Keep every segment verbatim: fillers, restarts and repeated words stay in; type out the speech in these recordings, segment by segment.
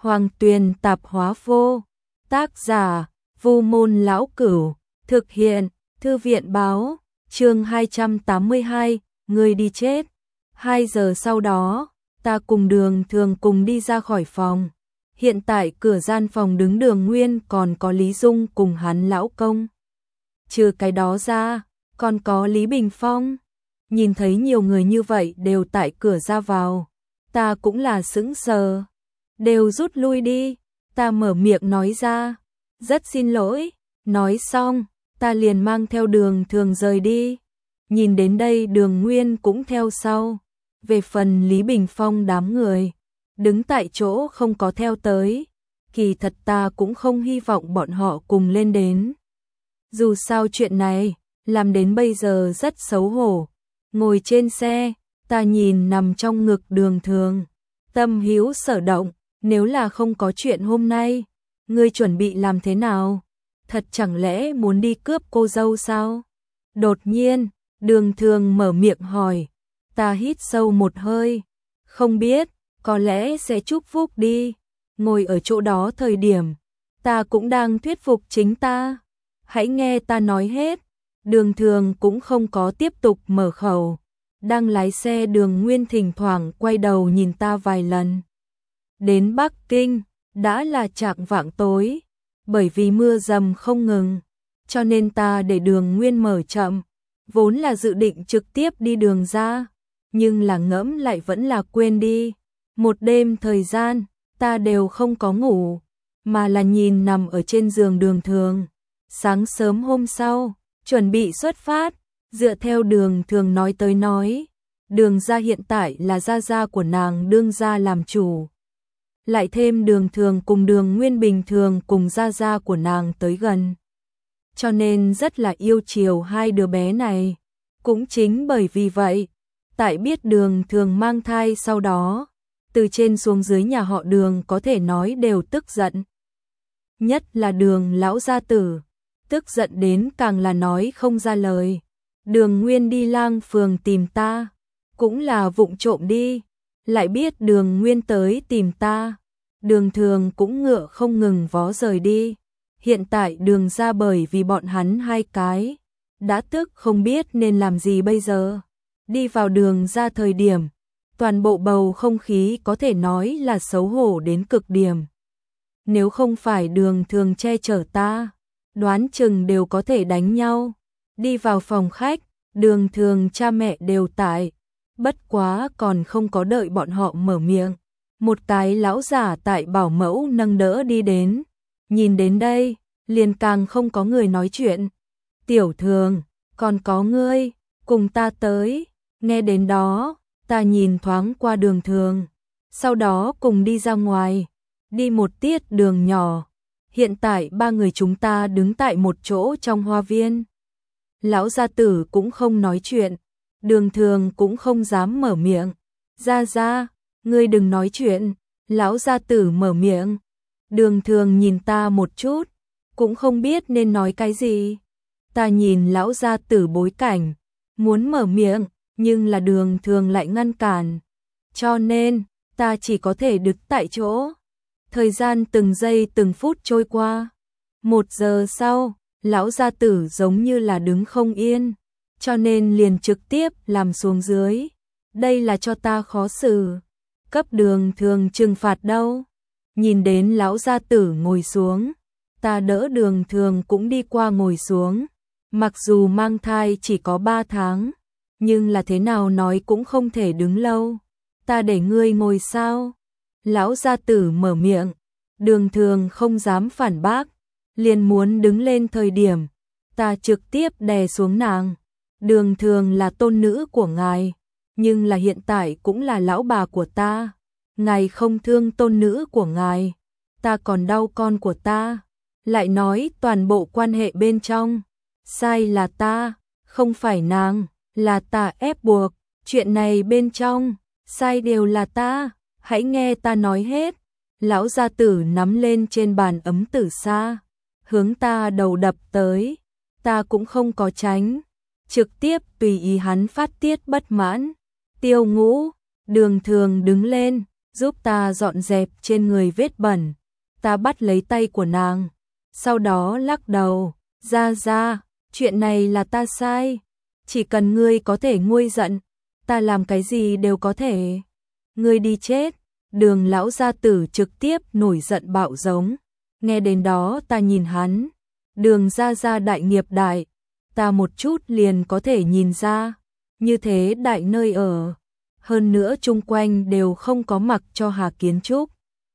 Hoàng Tuyền Tạp Hóa Vô. Tác giả: Vu Môn Lão Cửu. Thực hiện: Thư viện Báo. Chương hai trăm tám mươi hai, người đi chết. Hai giờ sau đó, ta cùng Đường Thường cùng đi ra khỏi phòng. Hiện tại cửa gian phòng đứng Đường Nguyên còn có Lý Dung cùng hắn lão công. Trừ cái đó ra, còn có Lý Bình Phong. Nhìn thấy nhiều người như vậy đều tại cửa ra vào, ta cũng là sững sờ. Đều rút lui đi, ta mở miệng nói ra. Rất xin lỗi. Nói xong, ta liền mang theo Đường Thường rời đi. Nhìn đến đây Đường Nguyên cũng theo sau. Về phần Lý Bình Phong đám người, đứng tại chỗ không có theo tới. Kỳ thật ta cũng không hy vọng bọn họ cùng lên đến. Dù sao chuyện này, làm đến bây giờ rất xấu hổ. Ngồi trên xe, ta nhìn nằm trong ngực Đường Thường. Tâm hữu sở động, nếu là không có chuyện hôm nay, ngươi chuẩn bị làm thế nào? Thật chẳng lẽ muốn đi cướp cô dâu sao? Đột nhiên, Đường Thường mở miệng hỏi. Ta hít sâu một hơi. Không biết, có lẽ sẽ chúc phúc đi. Ngồi ở chỗ đó thời điểm, ta cũng đang thuyết phục chính ta. Hãy nghe ta nói hết. Đường Thường cũng không có tiếp tục mở khẩu. Đang lái xe Đường Nguyên thỉnh thoảng quay đầu nhìn ta vài lần. Đến Bắc Kinh, đã là chạng vạng tối. Bởi vì mưa dầm không ngừng, cho nên ta để Đường Nguyên mở chậm. Vốn là dự định trực tiếp đi đường ra, nhưng là ngẫm lại vẫn là quên đi. Một đêm thời gian, ta đều không có ngủ, mà là nhìn nằm ở trên giường Đường Thường. Sáng sớm hôm sau, chuẩn bị xuất phát, dựa theo Đường Thường nói tới nói. Đường gia hiện tại là gia gia của nàng đương gia làm chủ. Lại thêm Đường Thường cùng Đường Nguyên bình thường cùng gia gia của nàng tới gần. Cho nên rất là yêu chiều hai đứa bé này. Cũng chính bởi vì vậy, tại biết Đường Thường mang thai sau đó, từ trên xuống dưới nhà họ Đường có thể nói đều tức giận. Nhất là Đường lão gia tử, tức giận đến càng là nói không ra lời. Đường Nguyên đi lang phường tìm ta, cũng là vụng trộm đi, lại biết Đường Nguyên tới tìm ta. Đường Thường cũng ngựa không ngừng vó rời đi. Hiện tại Đường gia bởi vì bọn hắn hai cái, đã tức không biết nên làm gì bây giờ. Đi vào Đường gia thời điểm, toàn bộ bầu không khí có thể nói là xấu hổ đến cực điểm. Nếu không phải Đường Thường che chở ta, đoán chừng đều có thể đánh nhau. Đi vào phòng khách, Đường Thường cha mẹ đều tại, bất quá còn không có đợi bọn họ mở miệng. Một cái lão giả tại bảo mẫu nâng đỡ đi đến. Nhìn đến đây, liền càng không có người nói chuyện. Tiểu Thường, còn có ngươi, cùng ta tới. Nghe đến đó, ta nhìn thoáng qua Đường Thường. Sau đó cùng đi ra ngoài. Đi một tiết đường nhỏ. Hiện tại ba người chúng ta đứng tại một chỗ trong hoa viên. Lão gia tử cũng không nói chuyện. Đường Thường cũng không dám mở miệng. Ra ra, ngươi đừng nói chuyện. Lão gia tử mở miệng. Đường Thường nhìn ta một chút, cũng không biết nên nói cái gì. Ta nhìn lão gia tử bối cảnh, muốn mở miệng, nhưng là Đường Thường lại ngăn cản. Cho nên, ta chỉ có thể đứng tại chỗ. Thời gian từng giây từng phút trôi qua. Một giờ sau, lão gia tử giống như là đứng không yên, cho nên liền trực tiếp làm xuống dưới. Đây là cho ta khó xử. Cấp Đường Thường trừng phạt đâu. Nhìn đến lão gia tử ngồi xuống, ta đỡ Đường Thường cũng đi qua ngồi xuống. Mặc dù mang thai chỉ có ba tháng, nhưng là thế nào nói cũng không thể đứng lâu. Ta để ngươi ngồi sao? Lão gia tử mở miệng. Đường Thường không dám phản bác, liền muốn đứng lên thời điểm, ta trực tiếp đè xuống nàng. Đường Thường là tôn nữ của ngài, nhưng là hiện tại cũng là lão bà của ta. Ngài không thương tôn nữ của ngài, ta còn đau con của ta. Lại nói toàn bộ quan hệ bên trong, sai là ta, không phải nàng, là ta ép buộc. Chuyện này bên trong, sai đều là ta, hãy nghe ta nói hết. Lão gia tử nắm lên trên bàn ấm tử sa, hướng ta đầu đập tới. Ta cũng không có tránh, trực tiếp tùy ý hắn phát tiết bất mãn. Tiêu Ngũ, Đường Thường đứng lên, giúp ta dọn dẹp trên người vết bẩn. Ta bắt lấy tay của nàng, sau đó lắc đầu, Gia Gia, chuyện này là ta sai, chỉ cần ngươi có thể nguôi giận, ta làm cái gì đều có thể. Ngươi đi chết. Đường lão gia tử trực tiếp nổi giận bạo giống. Nghe đến đó ta nhìn hắn, Đường gia gia đại nghiệp đại, ta một chút liền có thể nhìn ra, như thế đại nơi ở, hơn nữa chung quanh đều không có mặc cho hà kiến trúc.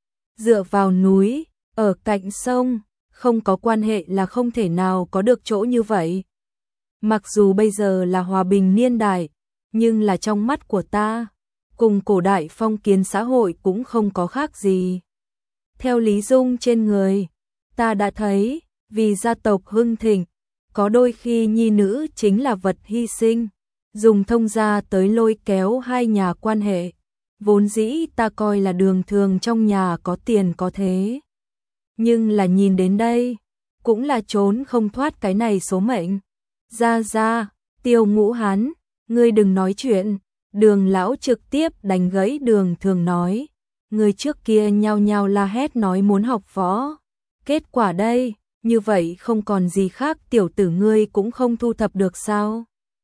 Dựa vào núi, ở cạnh sông, không có quan hệ là không thể nào có được chỗ như vậy. Mặc dù bây giờ là hòa bình niên đại, nhưng là trong mắt của ta, cùng cổ đại phong kiến xã hội cũng không có khác gì. Theo Lý Dung trên người, ta đã thấy, vì gia tộc hưng thịnh, có đôi khi nhi nữ chính là vật hy sinh, dùng thông gia tới lôi kéo hai nhà quan hệ. Vốn dĩ ta coi là Đường Thường trong nhà có tiền có thế. Nhưng là nhìn đến đây, cũng là trốn không thoát cái này số mệnh. Gia Gia, Tiêu Ngũ Hán, ngươi đừng nói chuyện. Đường lão trực tiếp đánh gãy Đường Thường nói, người trước kia nhao nhao la hét nói muốn học võ. Kết quả đây, như vậy không còn gì khác, tiểu tử ngươi cũng không thu thập được sao?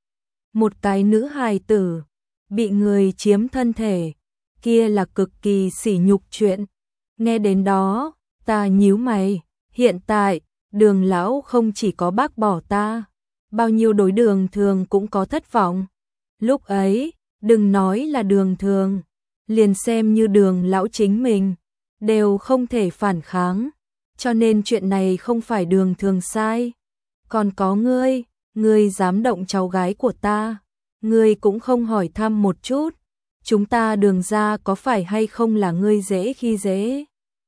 Một cái nữ hài tử, bị người chiếm thân thể, kia là cực kỳ sỉ nhục chuyện. Nghe đến đó, ta nhíu mày, hiện tại, Đường lão không chỉ có bác bỏ ta, bao nhiêu đối Đường Thường cũng có thất vọng. Lúc ấy, đừng nói là Đường Thường, liền xem như Đường lão chính mình, đều không thể phản kháng, cho nên chuyện này không phải Đường Thường sai. Còn có ngươi, ngươi dám động cháu gái của ta, ngươi cũng không hỏi thăm một chút, chúng ta Đường gia có phải hay không là ngươi dễ khi dễ.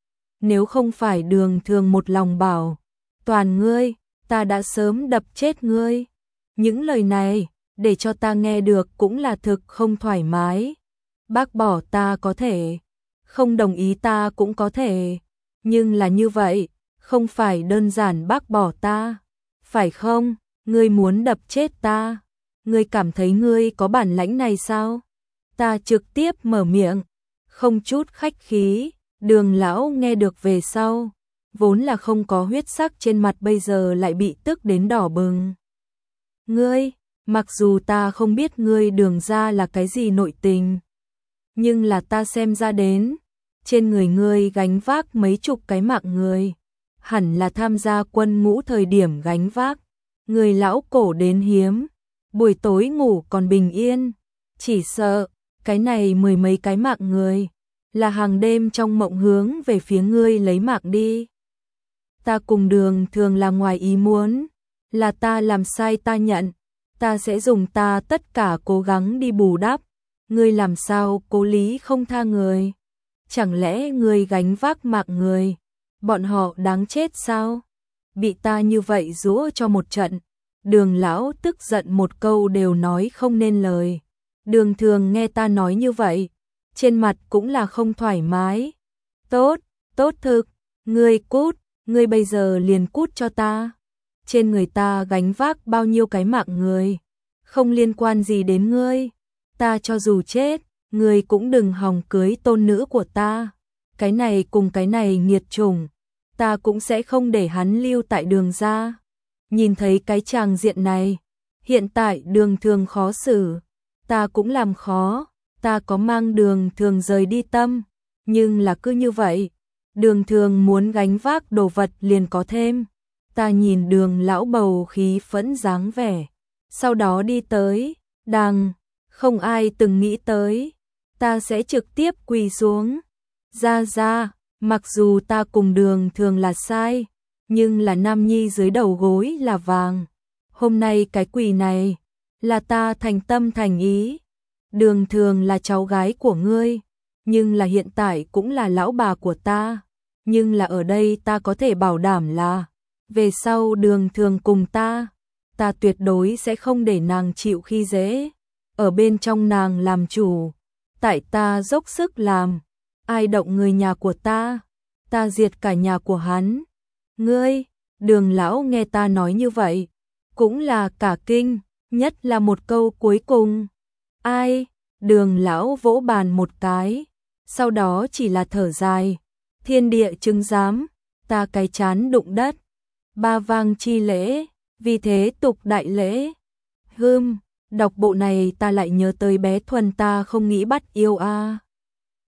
Nếu không phải Đường Thường một lòng bảo, toàn ngươi, ta đã sớm đập chết ngươi. Những lời này, để cho ta nghe được cũng là thực không thoải mái. Bác bỏ ta có thể, không đồng ý ta cũng có thể, nhưng là như vậy, không phải đơn giản bác bỏ ta, phải không? Ngươi muốn đập chết ta, ngươi cảm thấy ngươi có bản lãnh này sao? Ta trực tiếp mở miệng, không chút khách khí. Đường lão nghe được về sau, vốn là không có huyết sắc trên mặt bây giờ lại bị tức đến đỏ bừng. Ngươi, mặc dù ta không biết ngươi Đường gia là cái gì nội tình, nhưng là ta xem ra đến, trên người ngươi gánh vác mấy chục cái mạng người, hẳn là tham gia quân ngũ thời điểm gánh vác. Người lão cổ đến hiếm, buổi tối ngủ còn bình yên, chỉ sợ, cái này mười mấy cái mạng người, là hàng đêm trong mộng hướng về phía ngươi lấy mạng đi. Ta cùng Đường Thường là ngoài ý muốn, là ta làm sai ta nhận, ta sẽ dùng ta tất cả cố gắng đi bù đắp. Ngươi làm sao cố lý không tha người? Chẳng lẽ ngươi gánh vác mạng người, bọn họ đáng chết sao? Bị ta như vậy giũa cho một trận, Đường lão tức giận một câu đều nói không nên lời. Đường Thường nghe ta nói như vậy, trên mặt cũng là không thoải mái. Tốt, tốt thực, ngươi cút, ngươi bây giờ liền cút cho ta. Trên người ta gánh vác bao nhiêu cái mạng người, không liên quan gì đến ngươi. Ta cho dù chết, ngươi cũng đừng hòng cưới tôn nữ của ta. Cái này cùng cái này nghiệt chủng, ta cũng sẽ không để hắn lưu tại Đường gia. Nhìn thấy cái tràng diện này, hiện tại Đường Thường khó xử, ta cũng làm khó, ta có mang Đường Thường rời đi tâm, nhưng là cứ như vậy, Đường Thường muốn gánh vác đồ vật liền có thêm. Ta nhìn Đường lão bầu khí phẫn dáng vẻ, sau đó đi tới, đằng, không ai từng nghĩ tới, ta sẽ trực tiếp quỳ xuống. Gia Gia, mặc dù ta cùng Đường Thường là sai, nhưng là nam nhi dưới đầu gối là vàng. Hôm nay cái quỳ này, là ta thành tâm thành ý. Đường Thường là cháu gái của ngươi, nhưng là hiện tại cũng là lão bà của ta. Nhưng là ở đây ta có thể bảo đảm là, về sau Đường Thường cùng ta, ta tuyệt đối sẽ không để nàng chịu khi dễ. Ở bên trong nàng làm chủ, tại ta dốc sức làm, ai động người nhà của ta, ta diệt cả nhà của hắn. Ngươi, Đường lão nghe ta nói như vậy, cũng là cả kinh, nhất là một câu cuối cùng. Ai? Đường lão vỗ bàn một cái, sau đó chỉ là thở dài, thiên địa chứng giám, ta cái chán đụng đất, ba vang chi lễ, vì thế tục đại lễ. Hưm, đọc bộ này ta lại nhớ tới bé Thuần ta không nghĩ bắt yêu a.